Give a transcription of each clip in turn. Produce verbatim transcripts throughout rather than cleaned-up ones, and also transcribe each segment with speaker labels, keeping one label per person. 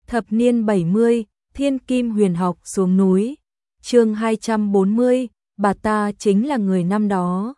Speaker 1: Thập niên bảy mươi, Thiên Kim Huyền Học xuống núi. Chương hai trăm bốn mươi, bà ta chính là người năm đó.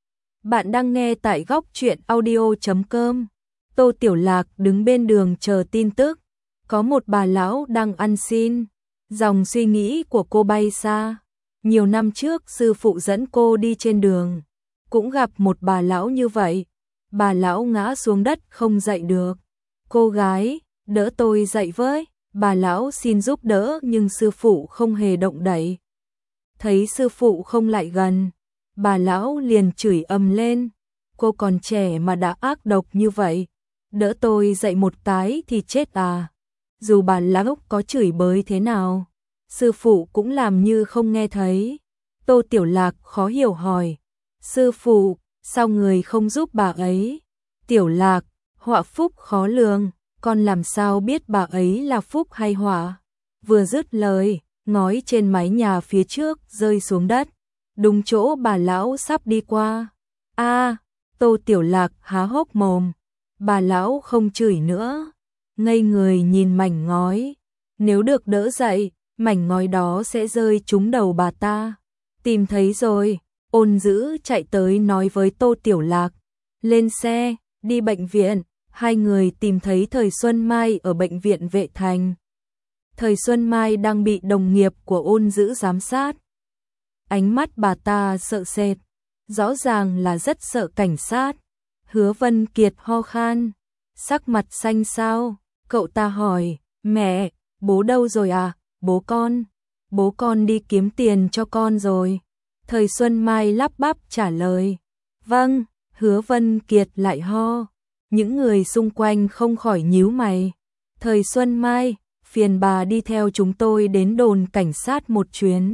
Speaker 1: Bạn đang nghe tại góc truyện audio chấm com. Tô Tiểu Lạc đứng bên đường chờ tin tức. Có một bà lão đang ăn xin. Dòng suy nghĩ của cô bay xa. Nhiều năm trước sư phụ dẫn cô đi trên đường, cũng gặp một bà lão như vậy. Bà lão ngã xuống đất không dậy được. Cô gái, đỡ tôi dậy với. Bà lão xin giúp đỡ nhưng sư phụ không hề động đậy. Thấy sư phụ không lại gần, bà lão liền chửi ầm lên. Cô còn trẻ mà đã ác độc như vậy. Đỡ tôi dậy một cái thì chết à. Dù bà lão có chửi bới thế nào, sư phụ cũng làm như không nghe thấy. Tô Tiểu Lạc khó hiểu hỏi. Sư phụ, sao người không giúp bà ấy? Tiểu Lạc, họa phúc khó lường, con làm sao biết bà ấy là phúc hay họa? Vừa dứt lời, ngói trên mái nhà phía trước rơi xuống đất, đúng chỗ bà lão sắp đi qua. A, Tô Tiểu Lạc há hốc mồm. Bà lão không chửi nữa, ngây người nhìn mảnh ngói. Nếu được đỡ dậy, mảnh ngói đó sẽ rơi trúng đầu bà ta. Tìm thấy rồi, Ôn Dữ chạy tới nói với Tô Tiểu Lạc. Lên xe, đi bệnh viện. Hai người tìm thấy Thời Xuân Mai ở bệnh viện Vệ Thành. Thời Xuân Mai đang bị đồng nghiệp của Ôn Dữ giám sát. Ánh mắt bà ta sợ sệt, rõ ràng là rất sợ cảnh sát. Hứa Vân Kiệt ho khan, sắc mặt xanh xao. Cậu ta hỏi, mẹ, bố đâu rồi à? Bố con, bố con đi kiếm tiền cho con rồi. Thời Xuân Mai lắp bắp trả lời. Vâng. Hứa Vân Kiệt lại ho. Những người xung quanh không khỏi nhíu mày. Thời Xuân Mai, phiền bà đi theo chúng tôi đến đồn cảnh sát một chuyến.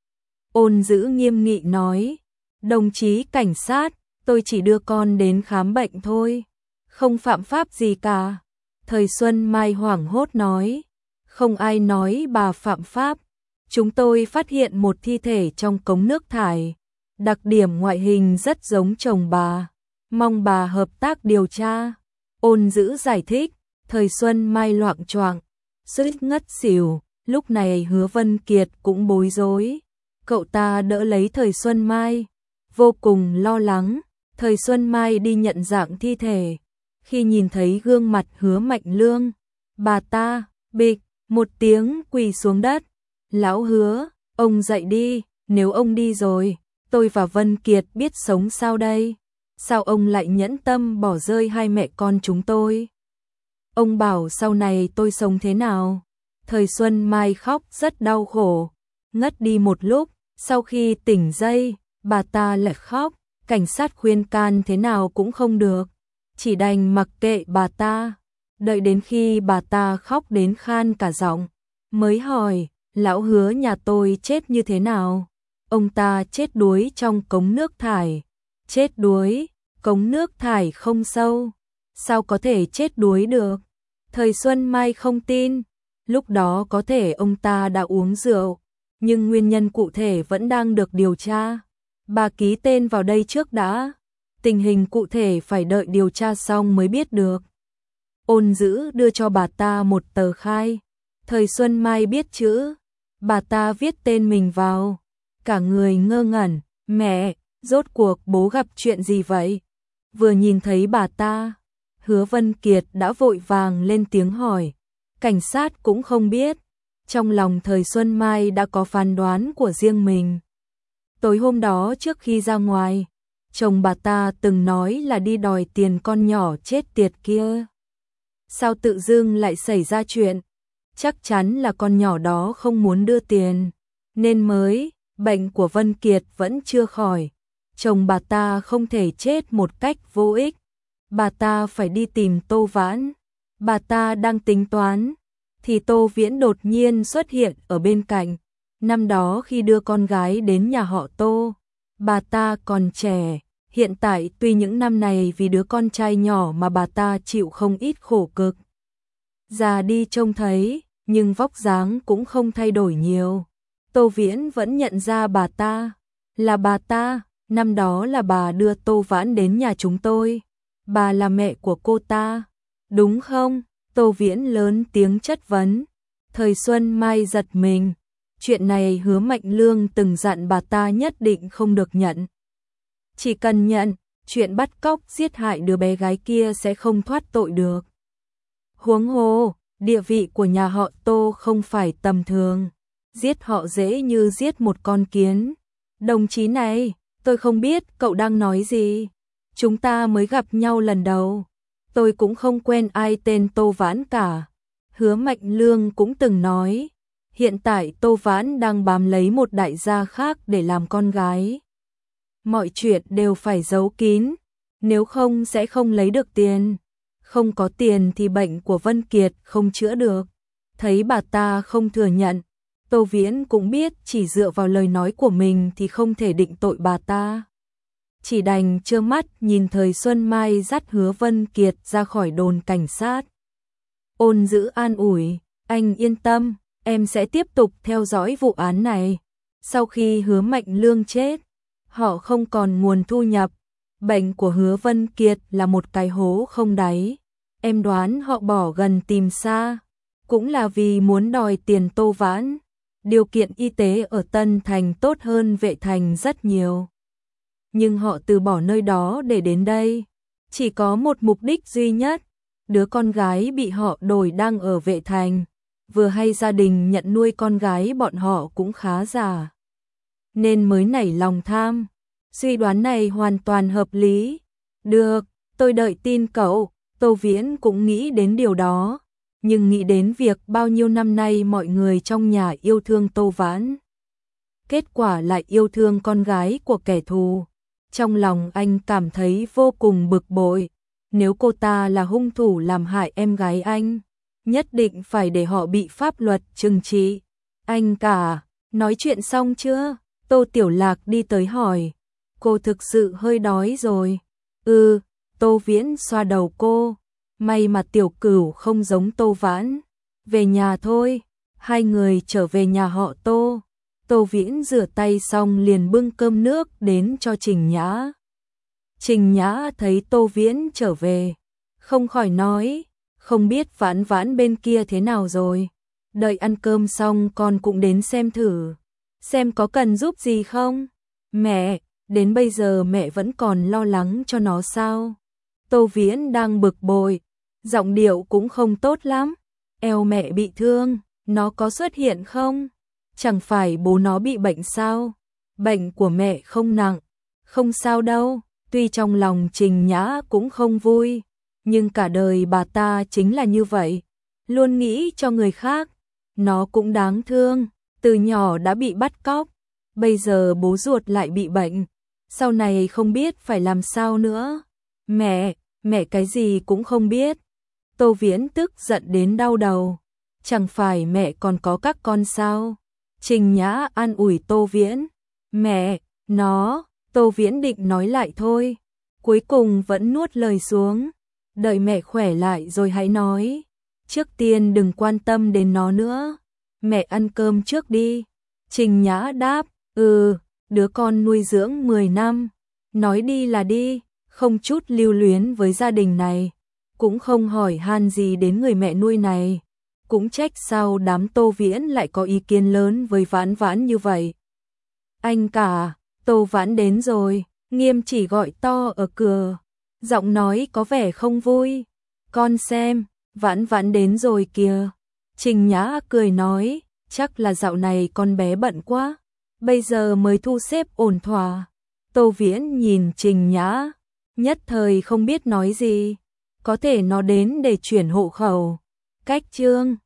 Speaker 1: Ôn Dữ nghiêm nghị nói. Đồng chí cảnh sát, tôi chỉ đưa con đến khám bệnh thôi, không phạm pháp gì cả. Thời Xuân Mai hoảng hốt nói. Không ai nói bà phạm pháp. Chúng tôi phát hiện một thi thể trong cống nước thải. Đặc điểm ngoại hình rất giống chồng bà. Mong bà hợp tác điều tra. Ôn Dữ giải thích. Thời Xuân Mai loạng choạng, suýt ngất xỉu. Lúc này Hứa Vân Kiệt cũng bối rối. Cậu ta đỡ lấy Thời Xuân Mai, vô cùng lo lắng. Thời Xuân Mai đi nhận dạng thi thể. Khi nhìn thấy gương mặt Hứa Mạnh Lương, bà ta bịch một tiếng quỳ xuống đất. Lão Hứa, ông dậy đi. Nếu ông đi rồi, tôi và Vân Kiệt biết sống sao đây? Sao ông lại nhẫn tâm bỏ rơi hai mẹ con chúng tôi? Ông bảo sau này tôi sống thế nào? Thời Xuân Mai khóc rất đau khổ, ngất đi một lúc. Sau khi tỉnh dậy, bà ta lại khóc. Cảnh sát khuyên can thế nào cũng không được, chỉ đành mặc kệ bà ta. Đợi đến khi bà ta khóc đến khan cả giọng, mới hỏi, lão Hứa nhà tôi chết như thế nào? Ông ta chết đuối trong cống nước thải. Chết đuối? Cống nước thải không sâu, sao có thể chết đuối được? Thời Xuân Mai không tin. Lúc đó có thể ông ta đã uống rượu, nhưng nguyên nhân cụ thể vẫn đang được điều tra. Bà ký tên vào đây trước đã. Tình hình cụ thể phải đợi điều tra xong mới biết được. Ôn Dữ đưa cho bà ta một tờ khai. Thời Xuân Mai biết chữ. Bà ta viết tên mình vào. Cả người ngơ ngẩn. Mẹ, rốt cuộc bố gặp chuyện gì vậy? Vừa nhìn thấy bà ta, Hứa Vân Kiệt đã vội vàng lên tiếng hỏi. Cảnh sát cũng không biết. Trong lòng Thời Xuân Mai đã có phán đoán của riêng mình. Tối hôm đó trước khi ra ngoài, chồng bà ta từng nói là đi đòi tiền con nhỏ chết tiệt kia. Sao tự dưng lại xảy ra chuyện? Chắc chắn là con nhỏ đó không muốn đưa tiền, nên mới. Bệnh của Vân Kiệt vẫn chưa khỏi. Chồng bà ta không thể chết một cách vô ích. Bà ta phải đi tìm Tô Vãn. Bà ta đang tính toán, thì Tô Viễn đột nhiên xuất hiện ở bên cạnh. Năm đó khi đưa con gái đến nhà họ Tô, bà ta còn trẻ. Hiện tại tuy những năm này vì đứa con trai nhỏ mà bà ta chịu không ít khổ cực, già đi trông thấy, nhưng vóc dáng cũng không thay đổi nhiều. Tô Viễn vẫn nhận ra bà ta. Là bà ta, năm đó là bà đưa Tô Vãn đến nhà chúng tôi. Bà là mẹ của cô ta, đúng không? Tô Viễn lớn tiếng chất vấn. Thời Xuân Mai giật mình. Chuyện này Hứa Mạnh Lương từng dặn bà ta nhất định không được nhận. Chỉ cần nhận, chuyện bắt cóc giết hại đứa bé gái kia sẽ không thoát tội được. Huống hồ, địa vị của nhà họ Tô không phải tầm thường. Giết họ dễ như giết một con kiến. Đồng chí này, tôi không biết cậu đang nói gì. Chúng ta mới gặp nhau lần đầu. Tôi cũng không quen ai tên Tô Vãn cả. Hứa Mạnh Lương cũng từng nói. Hiện tại Tô Vãn đang bám lấy một đại gia khác để làm con gái. Mọi chuyện đều phải giấu kín. Nếu không sẽ không lấy được tiền. Không có tiền thì bệnh của Vân Kiệt không chữa được. Thấy bà ta không thừa nhận. Tô Viễn cũng biết chỉ dựa vào lời nói của mình thì không thể định tội bà ta. Chỉ đành trơ mắt nhìn Thời Xuân Mai dắt Hứa Vân Kiệt ra khỏi đồn cảnh sát. Ôn Dữ an ủi, anh yên tâm, em sẽ tiếp tục theo dõi vụ án này. Sau khi Hứa Mạnh Lương chết, họ không còn nguồn thu nhập. Bệnh của Hứa Vân Kiệt là một cái hố không đáy. Em đoán họ bỏ gần tìm xa, cũng là vì muốn đòi tiền Tô Vãn. Điều kiện y tế ở Tân Thành tốt hơn Vệ Thành rất nhiều. Nhưng họ từ bỏ nơi đó để đến đây. Chỉ có một mục đích duy nhất. Đứa con gái bị họ đổi đang ở Vệ Thành. Vừa hay gia đình nhận nuôi con gái bọn họ cũng khá già, nên mới nảy lòng tham. Suy đoán này hoàn toàn hợp lý. Được, tôi đợi tin cậu. Tô Viễn cũng nghĩ đến điều đó. Nhưng nghĩ đến việc bao nhiêu năm nay mọi người trong nhà yêu thương Tô Vãn. Kết quả lại yêu thương con gái của kẻ thù. Trong lòng anh cảm thấy vô cùng bực bội. Nếu cô ta là hung thủ làm hại em gái anh, nhất định phải để họ bị pháp luật trừng trị. Anh cả, nói chuyện xong chưa? Tô Tiểu Lạc đi tới hỏi. Cô thực sự hơi đói rồi. Ừ, Tô Viễn xoa đầu cô. May mà Tiểu Cửu không giống Tô Vãn. Về nhà thôi. Hai người trở về nhà họ Tô. Tô Viễn rửa tay xong liền bưng cơm nước đến cho Trình Nhã. Trình Nhã thấy Tô Viễn trở về, không khỏi nói, không biết Vãn Vãn bên kia thế nào rồi. Đợi ăn cơm xong con cũng đến xem thử, xem có cần giúp gì không. Mẹ, đến bây giờ mẹ vẫn còn lo lắng cho nó sao? Tô Viễn đang bực bội, giọng điệu cũng không tốt lắm. Eo mẹ bị thương, nó có xuất hiện không? Chẳng phải bố nó bị bệnh sao? Bệnh của mẹ không nặng, không sao đâu. Tuy trong lòng Trình Nhã cũng không vui, nhưng cả đời bà ta chính là như vậy, luôn nghĩ cho người khác. Nó cũng đáng thương, từ nhỏ đã bị bắt cóc, bây giờ bố ruột lại bị bệnh, sau này không biết phải làm sao nữa. Mẹ, mẹ cái gì cũng không biết. Tô Viễn tức giận đến đau đầu. Chẳng phải mẹ còn có các con sao? Trình Nhã an ủi Tô Viễn. Mẹ, nó, Tô Viễn định nói lại thôi, cuối cùng vẫn nuốt lời xuống. Đợi mẹ khỏe lại rồi hãy nói. Trước tiên đừng quan tâm đến nó nữa. Mẹ ăn cơm trước đi. Trình Nhã đáp, ừ, đứa con nuôi dưỡng mười năm. Nói đi là đi, không chút lưu luyến với gia đình này. Cũng không hỏi han gì đến người mẹ nuôi này. Cũng trách sao đám Tô Viễn lại có ý kiến lớn với Vãn Vãn như vậy. Anh cả, Tô Vãn đến rồi, Nghiêm chỉ gọi to ở cửa. Giọng nói có vẻ không vui. Con xem, Vãn Vãn đến rồi kìa. Trình Nhã cười nói, chắc là dạo này con bé bận quá, bây giờ mới thu xếp ổn thỏa. Tô Viễn nhìn Trình Nhã, nhất thời không biết nói gì. Có thể nó đến để chuyển hộ khẩu. Cách chương